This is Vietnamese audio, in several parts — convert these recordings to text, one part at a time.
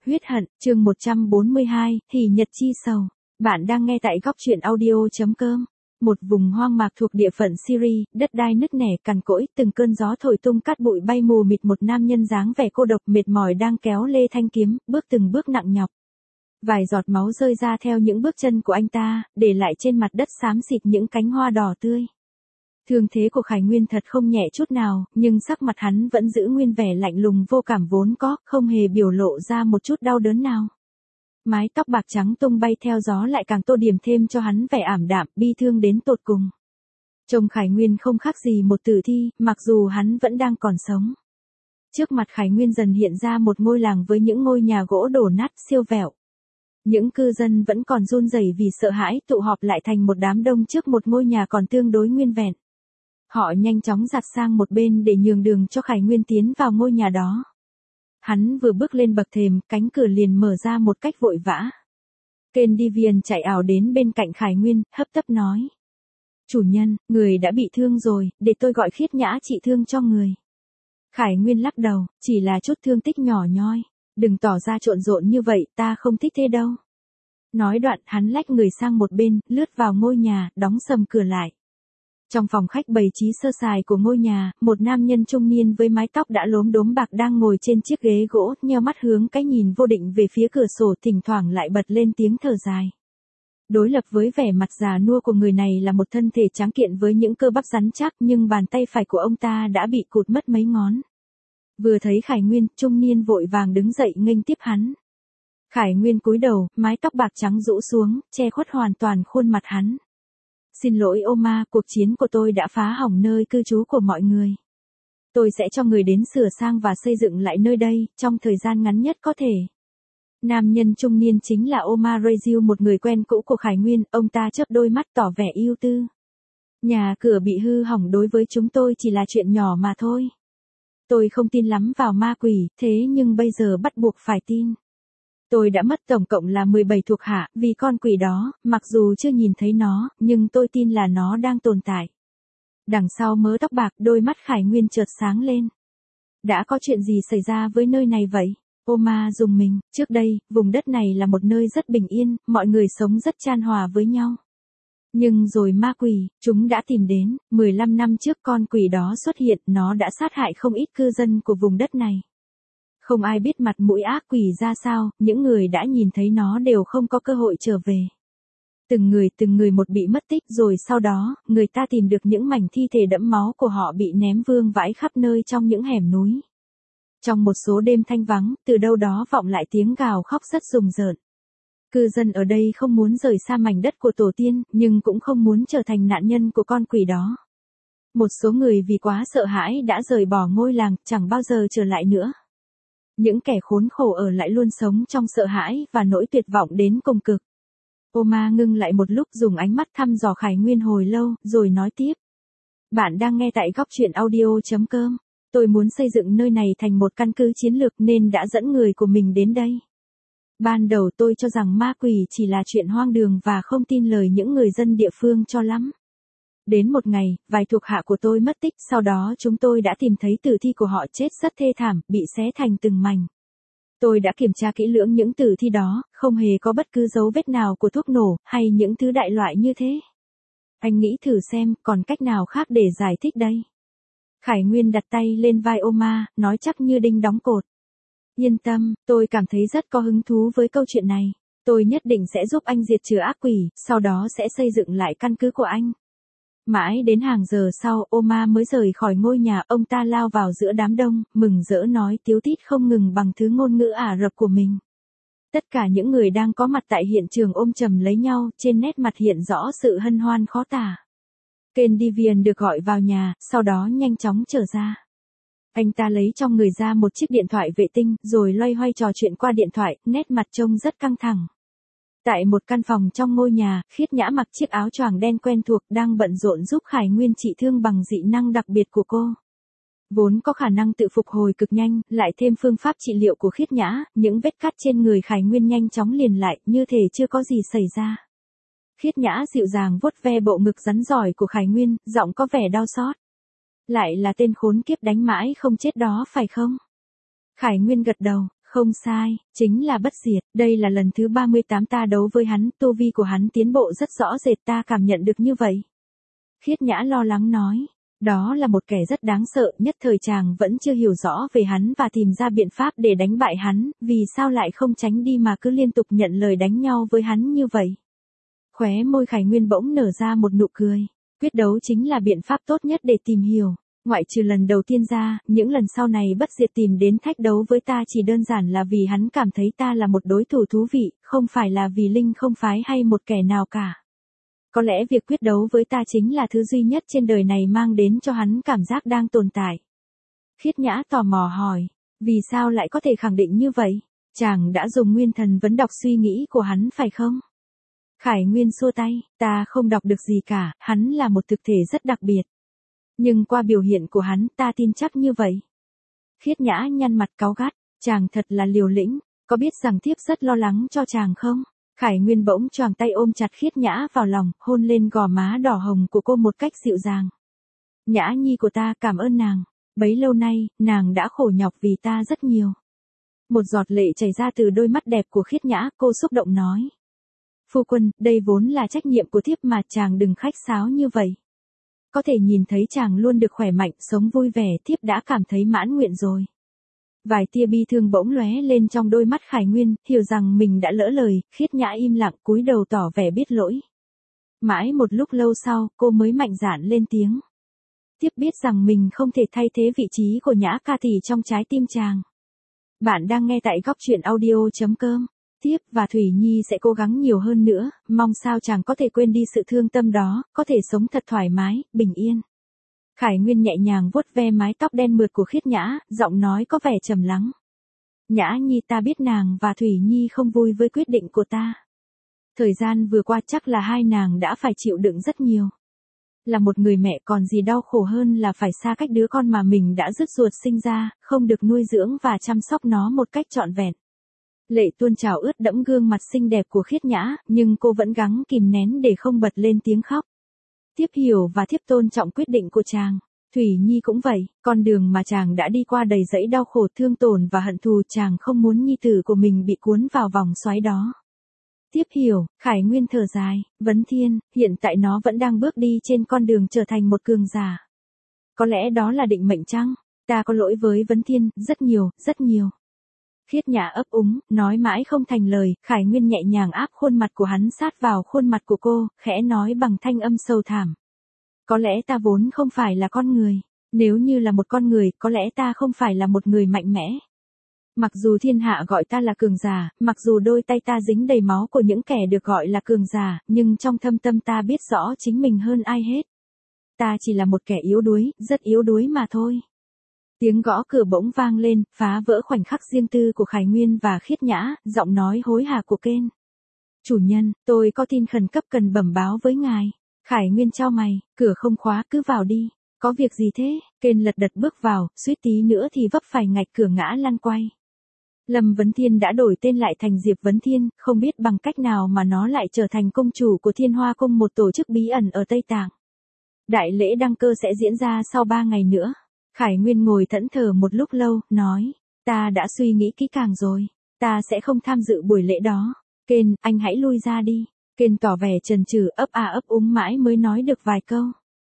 Huyết hận, chương 142, Hỉ nhật chi sầu. Bạn đang nghe tại góc truyện audio.com. Một vùng hoang mạc thuộc địa phận Syria, đất đai nứt nẻ cằn cỗi, từng cơn gió thổi tung cát bụi bay mù mịt, một nam nhân dáng vẻ cô độc mệt mỏi đang kéo lê thanh kiếm, bước từng bước nặng nhọc. Vài giọt máu rơi ra theo những bước chân của anh ta, để lại trên mặt đất xám xịt những cánh hoa đỏ tươi. Thương thế của Khải Nguyên thật không nhẹ chút nào, nhưng sắc mặt hắn vẫn giữ nguyên vẻ lạnh lùng vô cảm vốn có, không hề biểu lộ ra một chút đau đớn nào. Mái tóc bạc trắng tung bay theo gió lại càng tô điểm thêm cho hắn vẻ ảm đạm, bi thương đến tột cùng. Trông Khải Nguyên không khác gì một tử thi, mặc dù hắn vẫn đang còn sống. Trước mặt Khải Nguyên dần hiện ra một ngôi làng với những ngôi nhà gỗ đổ nát siêu vẹo. Những cư dân vẫn còn run rẩy vì sợ hãi, tụ họp lại thành một đám đông trước một ngôi nhà còn tương đối nguyên vẹn. Họ nhanh chóng giặt sang một bên để nhường đường cho Khải Nguyên tiến vào ngôi nhà đó. Hắn vừa bước lên bậc thềm, cánh cửa liền mở ra một cách vội vã. Kendivian chạy ảo đến bên cạnh Khải Nguyên, hấp tấp nói. Chủ nhân, người đã bị thương rồi, để tôi gọi Khiết Nhã trị thương cho người. Khải Nguyên lắc đầu, chỉ là chút thương tích nhỏ nhoi. Đừng tỏ ra trộn rộn như vậy, ta không thích thế đâu. Nói đoạn, hắn lách người sang một bên, lướt vào ngôi nhà, đóng sầm cửa lại. Trong phòng khách bày trí sơ sài của ngôi nhà, một nam nhân trung niên với mái tóc đã lốm đốm bạc đang ngồi trên chiếc ghế gỗ, nheo mắt hướng cái nhìn vô định về phía cửa sổ, thỉnh thoảng lại bật lên tiếng thở dài. Đối lập với vẻ mặt già nua của người này là một thân thể tráng kiện với những cơ bắp rắn chắc, nhưng bàn tay phải của ông ta đã bị cụt mất mấy ngón. Vừa thấy Khải Nguyên, trung niên vội vàng đứng dậy nghênh tiếp hắn. Khải Nguyên cúi đầu, mái tóc bạc trắng rũ xuống, che khuất hoàn toàn khuôn mặt hắn. Xin lỗi Oma, cuộc chiến của tôi đã phá hỏng nơi cư trú của mọi người. Tôi sẽ cho người đến sửa sang và xây dựng lại nơi đây, trong thời gian ngắn nhất có thể. Nam nhân trung niên chính là Oma Reziu, một người quen cũ của Khải Nguyên, ông ta chớp đôi mắt tỏ vẻ ưu tư. Nhà cửa bị hư hỏng đối với chúng tôi chỉ là chuyện nhỏ mà thôi. Tôi không tin lắm vào ma quỷ, thế nhưng bây giờ bắt buộc phải tin. Tôi đã mất tổng cộng là 17 thuộc hạ, vì con quỷ đó, mặc dù chưa nhìn thấy nó, nhưng tôi tin là nó đang tồn tại. Đằng sau mớ tóc bạc, đôi mắt Khải Nguyên chợt sáng lên. Đã có chuyện gì xảy ra với nơi này vậy? Oma rùng mình, trước đây, vùng đất này là một nơi rất bình yên, mọi người sống rất chan hòa với nhau. Nhưng rồi ma quỷ, chúng đã tìm đến, 15 năm trước con quỷ đó xuất hiện, nó đã sát hại không ít cư dân của vùng đất này. Không ai biết mặt mũi ác quỷ ra sao, những người đã nhìn thấy nó đều không có cơ hội trở về. Từng người một bị mất tích, rồi sau đó, người ta tìm được những mảnh thi thể đẫm máu của họ bị ném vương vãi khắp nơi trong những hẻm núi. Trong một số đêm thanh vắng, từ đâu đó vọng lại tiếng gào khóc rất rùng rợn. Cư dân ở đây không muốn rời xa mảnh đất của tổ tiên, nhưng cũng không muốn trở thành nạn nhân của con quỷ đó. Một số người vì quá sợ hãi đã rời bỏ ngôi làng, chẳng bao giờ trở lại nữa. Những kẻ khốn khổ ở lại luôn sống trong sợ hãi và nỗi tuyệt vọng đến cùng cực. Oma ngưng lại một lúc, dùng ánh mắt thăm dò Khải Nguyên hồi lâu, rồi nói tiếp. Bạn đang nghe tại góc truyện audio.com. Tôi muốn xây dựng nơi này thành một căn cứ chiến lược nên đã dẫn người của mình đến đây. Ban đầu tôi cho rằng ma quỷ chỉ là chuyện hoang đường và không tin lời những người dân địa phương cho lắm. Đến một ngày, vài thuộc hạ của tôi mất tích, sau đó chúng tôi đã tìm thấy tử thi của họ chết rất thê thảm, bị xé thành từng mảnh. Tôi đã kiểm tra kỹ lưỡng những tử thi đó, không hề có bất cứ dấu vết nào của thuốc nổ, hay những thứ đại loại như thế. Anh nghĩ thử xem, còn cách nào khác để giải thích đây? Khải Nguyên đặt tay lên vai Oma, nói chắc như đinh đóng cột. Yên tâm, tôi cảm thấy rất có hứng thú với câu chuyện này. Tôi nhất định sẽ giúp anh diệt trừ ác quỷ, sau đó sẽ xây dựng lại căn cứ của anh. Mãi đến hàng giờ sau, Oma mới rời khỏi ngôi nhà, ông ta lao vào giữa đám đông, mừng rỡ nói tíu tít không ngừng bằng thứ ngôn ngữ Ả Rập của mình. Tất cả những người đang có mặt tại hiện trường ôm chầm lấy nhau, trên nét mặt hiện rõ sự hân hoan khó tả. Kendivian được gọi vào nhà, sau đó nhanh chóng trở ra. Anh ta lấy trong người ra một chiếc điện thoại vệ tinh, rồi loay hoay trò chuyện qua điện thoại, nét mặt trông rất căng thẳng. Tại một căn phòng trong ngôi nhà, Khiết Nhã mặc chiếc áo choàng đen quen thuộc, đang bận rộn giúp Khải Nguyên trị thương bằng dị năng đặc biệt của cô. Vốn có khả năng tự phục hồi cực nhanh, lại thêm phương pháp trị liệu của Khiết Nhã, những vết cắt trên người Khải Nguyên nhanh chóng liền lại, như thể chưa có gì xảy ra. Khiết Nhã dịu dàng vuốt ve bộ ngực rắn giỏi của Khải Nguyên, giọng có vẻ đau xót. Lại là tên khốn kiếp đánh mãi không chết đó phải không? Khải Nguyên gật đầu, Không sai, chính là bất diệt, đây là lần thứ 38 ta đấu với hắn, tu vi của hắn tiến bộ rất rõ rệt, ta cảm nhận được như vậy. Khiết Nhã lo lắng nói, đó là một kẻ rất đáng sợ, nhất thời chàng vẫn chưa hiểu rõ về hắn và tìm ra biện pháp để đánh bại hắn, vì sao lại không tránh đi mà cứ liên tục nhận lời đánh nhau với hắn như vậy. Khóe môi Khải Nguyên bỗng nở ra một nụ cười, quyết đấu chính là biện pháp tốt nhất để tìm hiểu. Ngoại trừ lần đầu tiên ra, những lần sau này bất diệt tìm đến thách đấu với ta chỉ đơn giản là vì hắn cảm thấy ta là một đối thủ thú vị, không phải là vì linh không phái hay một kẻ nào cả. Có lẽ việc quyết đấu với ta chính là thứ duy nhất trên đời này mang đến cho hắn cảm giác đang tồn tại. Khiết Nhã tò mò hỏi, vì sao lại có thể khẳng định như vậy? Chàng đã dùng nguyên thần vấn đọc suy nghĩ của hắn phải không? Khải Nguyên xua tay, ta không đọc được gì cả, hắn là một thực thể rất đặc biệt. Nhưng qua biểu hiện của hắn ta tin chắc như vậy. Khiết Nhã nhăn mặt cáu gắt, chàng thật là liều lĩnh, có biết rằng thiếp rất lo lắng cho chàng không? Khải Nguyên bỗng choàng tay ôm chặt Khiết Nhã vào lòng, hôn lên gò má đỏ hồng của cô một cách dịu dàng. Nhã nhi của ta, cảm ơn nàng, bấy lâu nay, nàng đã khổ nhọc vì ta rất nhiều. Một giọt lệ chảy ra từ đôi mắt đẹp của Khiết Nhã, cô xúc động nói. Phu quân, đây vốn là trách nhiệm của thiếp mà, chàng đừng khách sáo như vậy. Có thể nhìn thấy chàng luôn được khỏe mạnh, sống vui vẻ, thiếp đã cảm thấy mãn nguyện rồi. Vài tia bi thương bỗng lóe lên trong đôi mắt Khải Nguyên, hiểu rằng mình đã lỡ lời, Khiết Nhã im lặng cúi đầu tỏ vẻ biết lỗi. Mãi một lúc lâu sau, cô mới mạnh dạn lên tiếng. Thiếp biết rằng mình không thể thay thế vị trí của Nhã ca tỷ trong trái tim chàng. Bạn đang nghe tại góc truyện audio.com. Thiếp và Thủy Nhi sẽ cố gắng nhiều hơn nữa, mong sao chàng có thể quên đi sự thương tâm đó, có thể sống thật thoải mái, bình yên. Khải Nguyên nhẹ nhàng vuốt ve mái tóc đen mượt của Khiết Nhã, giọng nói có vẻ trầm lắng. Nhã Nhi, ta biết nàng và Thủy Nhi không vui với quyết định của ta. Thời gian vừa qua chắc là hai nàng đã phải chịu đựng rất nhiều. Là một người mẹ còn gì đau khổ hơn là phải xa cách đứa con mà mình đã rứt ruột sinh ra, không được nuôi dưỡng và chăm sóc nó một cách trọn vẹn. Lệ tuôn trào ướt đẫm gương mặt xinh đẹp của Khiết Nhã, nhưng cô vẫn gắng kìm nén để không bật lên tiếng khóc. Thiếp hiểu và thiếp tôn trọng quyết định của chàng. Thủy Nhi cũng vậy, con đường mà chàng đã đi qua đầy dẫy đau khổ, thương tổn và hận thù, chàng không muốn nhi tử của mình bị cuốn vào vòng xoáy đó. Thiếp hiểu, Khải Nguyên thở dài, Vấn Thiên, hiện tại nó vẫn đang bước đi trên con đường trở thành một cường giả. Có lẽ đó là định mệnh chăng? Ta có lỗi với Vấn Thiên, rất nhiều, rất nhiều. Khiết Nhã ấp úng, nói mãi không thành lời, Khải Nguyên nhẹ nhàng áp khuôn mặt của hắn sát vào khuôn mặt của cô, khẽ nói bằng thanh âm sâu thẳm. Có lẽ ta vốn không phải là con người, nếu như là một con người, có lẽ ta không phải là một người mạnh mẽ. Mặc dù thiên hạ gọi ta là cường giả, mặc dù đôi tay ta dính đầy máu của những kẻ được gọi là cường giả, nhưng trong thâm tâm ta biết rõ chính mình hơn ai hết. Ta chỉ là một kẻ yếu đuối, rất yếu đuối mà thôi. Tiếng gõ cửa bỗng vang lên, phá vỡ khoảnh khắc riêng tư của Khải Nguyên và Khiết Nhã, giọng nói hối hả của Kên. Chủ nhân, tôi có tin khẩn cấp cần bẩm báo với ngài. Khải Nguyên chau mày, cửa không khóa, cứ vào đi. Có việc gì thế? Kên lật đật bước vào, suýt tí nữa thì vấp phải ngạch cửa ngã lăn quay. Lâm Vấn Thiên đã đổi tên lại thành Diệp Vấn Thiên, không biết bằng cách nào mà nó lại trở thành công chủ của Thiên Hoa Cung, một tổ chức bí ẩn ở Tây Tạng. Đại lễ đăng cơ sẽ diễn ra sau 3 ngày nữa. Khải Nguyên ngồi thẫn thờ một lúc lâu, nói, ta đã suy nghĩ kỹ càng rồi, ta sẽ không tham dự buổi lễ đó. Kên, anh hãy lui ra đi. Kên tỏ vẻ chần chừ, ấp ấp úng mãi mới nói được vài câu.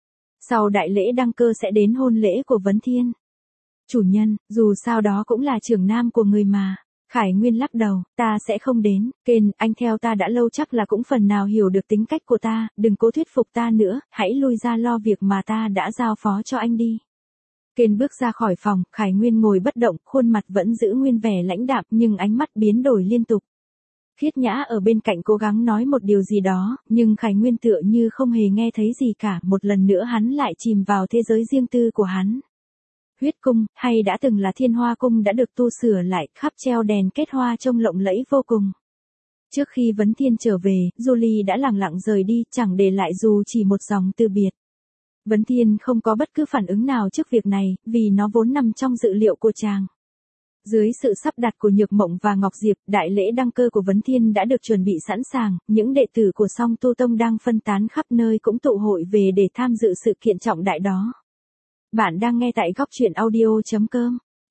Sau đại lễ đăng cơ sẽ đến hôn lễ của Vấn Thiên. Chủ nhân, dù sao đó cũng là trưởng nam của người mà. Khải Nguyên lắc đầu, ta sẽ không đến. Kên, anh theo ta đã lâu chắc là cũng phần nào hiểu được tính cách của ta, đừng cố thuyết phục ta nữa, hãy lui ra lo việc mà ta đã giao phó cho anh đi. Kên bước ra khỏi phòng, Khải Nguyên ngồi bất động, khuôn mặt vẫn giữ nguyên vẻ lãnh đạm nhưng ánh mắt biến đổi liên tục. Khiết Nhã ở bên cạnh cố gắng nói một điều gì đó, nhưng Khải Nguyên tựa như không hề nghe thấy gì cả, một lần nữa hắn lại chìm vào thế giới riêng tư của hắn. Huyết cung, hay đã từng là Thiên Hoa Cung đã được tu sửa lại, khắp treo đèn kết hoa trông lộng lẫy vô cùng. Trước khi Vấn Thiên trở về, Julie đã lẳng lặng rời đi, chẳng để lại dù chỉ một dòng từ biệt. Vấn Thiên không có bất cứ phản ứng nào trước việc này, vì nó vốn nằm trong dự liệu của chàng. Dưới sự sắp đặt của Nhược Mộng và Ngọc Diệp, đại lễ đăng cơ của Vấn Thiên đã được chuẩn bị sẵn sàng, những đệ tử của Song Tu Tông đang phân tán khắp nơi cũng tụ hội về để tham dự sự kiện trọng đại đó. Bạn đang nghe tại góc truyện audio.com.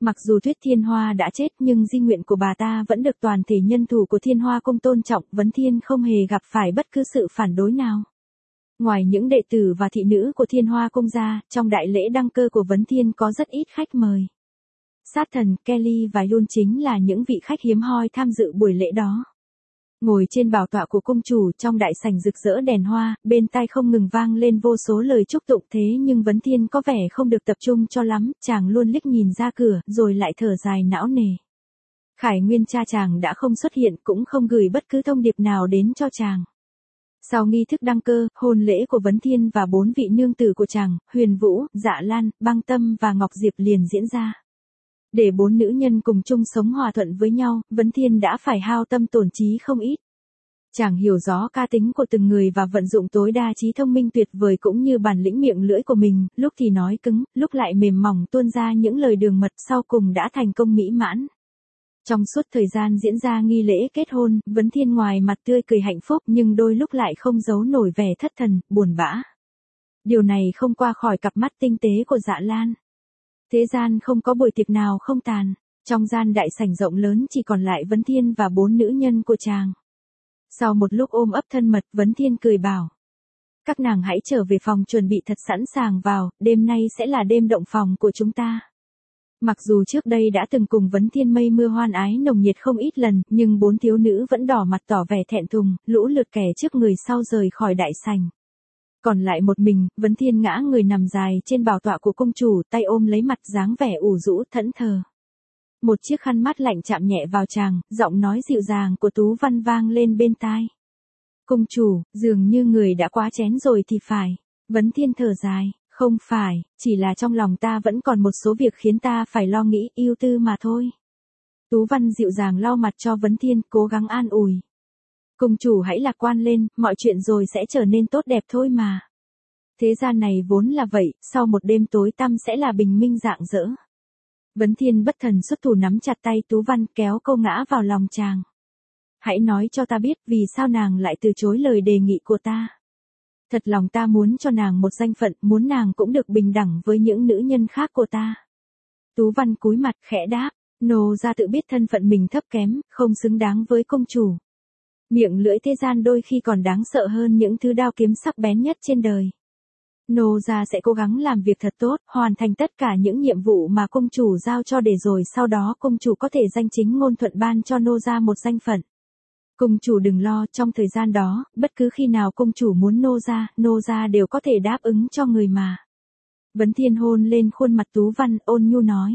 Mặc dù Tuyết Thiên Hoa đã chết nhưng di nguyện của bà ta vẫn được toàn thể nhân thủ của Thiên Hoa Cung tôn trọng, Vấn Thiên không hề gặp phải bất cứ sự phản đối nào. Ngoài những đệ tử và thị nữ của Thiên Hoa Cung ra, trong đại lễ đăng cơ của Vấn Thiên có rất ít khách mời. Sát thần, Kelly và Yun chính là những vị khách hiếm hoi tham dự buổi lễ đó. Ngồi trên bảo tọa của cung chủ trong đại sảnh rực rỡ đèn hoa, bên tai không ngừng vang lên vô số lời chúc tụng, thế nhưng Vấn Thiên có vẻ không được tập trung cho lắm, chàng luôn liếc nhìn ra cửa, rồi lại thở dài não nề. Khải Nguyên cha chàng đã không xuất hiện, cũng không gửi bất cứ thông điệp nào đến cho chàng. Sau nghi thức đăng cơ, hôn lễ của Vấn Thiên và 4 vị nương tử của chàng, Huyền Vũ, Dạ Lan, Băng Tâm và Ngọc Diệp liền diễn ra. Để 4 nữ nhân cùng chung sống hòa thuận với nhau, Vấn Thiên đã phải hao tâm tổn trí không ít. Chàng hiểu rõ cá tính của từng người và vận dụng tối đa trí thông minh tuyệt vời cũng như bản lĩnh miệng lưỡi của mình, lúc thì nói cứng, lúc lại mềm mỏng tuôn ra những lời đường mật, sau cùng đã thành công mỹ mãn. Trong suốt thời gian diễn ra nghi lễ kết hôn, Vấn Thiên ngoài mặt tươi cười hạnh phúc nhưng đôi lúc lại không giấu nổi vẻ thất thần, buồn bã. Điều này không qua khỏi cặp mắt tinh tế của Dạ Lan. Thế gian không có buổi tiệc nào không tàn, trong gian đại sảnh rộng lớn chỉ còn lại Vấn Thiên và 4 nữ nhân của chàng. Sau một lúc ôm ấp thân mật, Vấn Thiên cười bảo: các nàng hãy trở về phòng chuẩn bị thật sẵn sàng vào, đêm nay sẽ là đêm động phòng của chúng ta. Mặc dù trước đây đã từng cùng Vấn Thiên mây mưa hoan ái nồng nhiệt không ít lần, nhưng 4 thiếu nữ vẫn đỏ mặt tỏ vẻ thẹn thùng, lũ lượt kẻ trước người sau rời khỏi đại sảnh. Còn lại một mình, Vấn Thiên ngã người nằm dài trên bảo tọa của cung chủ, tay ôm lấy mặt dáng vẻ ủ rũ thẫn thờ. Một chiếc khăn mát lạnh chạm nhẹ vào chàng, giọng nói dịu dàng của Tú Văn vang lên bên tai. Cung chủ, dường như người đã quá chén rồi thì phải. Vấn Thiên thở dài, không phải, chỉ là trong lòng ta vẫn còn một số việc khiến ta phải lo nghĩ, ưu tư mà thôi. Tú Văn dịu dàng lau mặt cho Vấn Thiên, cố gắng an ủi. Cung chủ hãy lạc quan lên, mọi chuyện rồi sẽ trở nên tốt đẹp thôi mà. Thế gian này vốn là vậy, sau một đêm tối tăm sẽ là bình minh rạng rỡ. Vấn Thiên bất thần xuất thủ nắm chặt tay Tú Văn, kéo cô ngã vào lòng chàng. Hãy nói cho ta biết vì sao nàng lại từ chối lời đề nghị của ta. Thật lòng ta muốn cho nàng một danh phận, muốn nàng cũng được bình đẳng với những nữ nhân khác của ta. Tú Văn cúi mặt khẽ đáp, nô gia tự biết thân phận mình thấp kém, không xứng đáng với công chủ. Miệng lưỡi thế gian đôi khi còn đáng sợ hơn những thứ đao kiếm sắc bén nhất trên đời. Nô gia sẽ cố gắng làm việc thật tốt, hoàn thành tất cả những nhiệm vụ mà công chủ giao cho để rồi sau đó công chủ có thể danh chính ngôn thuận ban cho nô gia một danh phận. Công chủ đừng lo, trong thời gian đó, bất cứ khi nào công chủ muốn nô gia đều có thể đáp ứng cho người mà. Vấn Thiên hôn lên khuôn mặt Tú Văn, ôn nhu nói.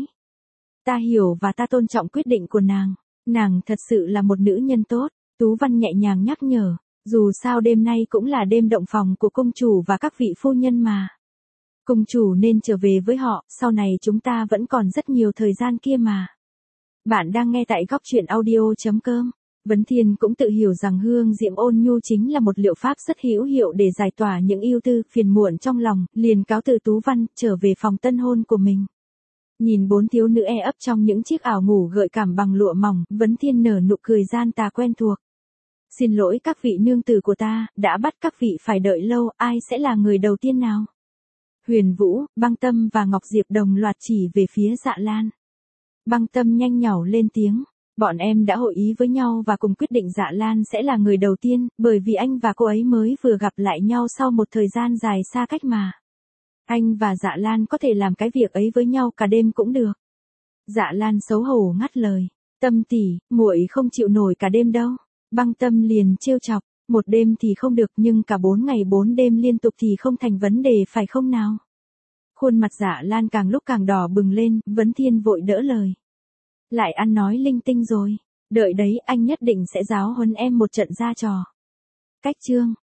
Ta hiểu và ta tôn trọng quyết định của nàng thật sự là một nữ nhân tốt. Tú Văn nhẹ nhàng nhắc nhở, dù sao đêm nay cũng là đêm động phòng của công chủ và các vị phu nhân mà. Công chủ nên trở về với họ, sau này chúng ta vẫn còn rất nhiều thời gian kia mà. Bạn đang nghe tại góc truyện audio.com. Vấn Thiên cũng tự hiểu rằng hương diễm ôn nhu chính là một liệu pháp rất hữu hiệu để giải tỏa những ưu tư, phiền muộn trong lòng, liền cáo từ Tú Văn, trở về phòng tân hôn của mình. Nhìn 4 thiếu nữ ấp trong những chiếc ảo ngủ gợi cảm bằng lụa mỏng, Vấn Thiên nở nụ cười gian tà quen thuộc. Xin lỗi các vị nương tử của ta, đã bắt các vị phải đợi lâu, ai sẽ là người đầu tiên nào? Huyền Vũ, Băng Tâm và Ngọc Diệp đồng loạt chỉ về phía Dạ Lan. Băng Tâm nhanh nhảu lên tiếng, bọn em đã hội ý với nhau và cùng quyết định Dạ Lan sẽ là người đầu tiên, bởi vì anh và cô ấy mới vừa gặp lại nhau sau một thời gian dài xa cách mà. Anh và Dạ Lan có thể làm cái việc ấy với nhau cả đêm cũng được. Dạ Lan xấu hổ ngắt lời, Tâm tỷ, muội không chịu nổi cả đêm đâu. Băng Tâm liền trêu chọc, một đêm thì không được nhưng cả 4 ngày 4 đêm liên tục thì không thành vấn đề phải không nào? Khuôn mặt Dạ Lan càng lúc càng đỏ bừng lên, Vấn Thiên vội đỡ lời. Lại ăn nói linh tinh rồi, đợi đấy anh nhất định sẽ giáo huấn em một trận ra trò. Cách chương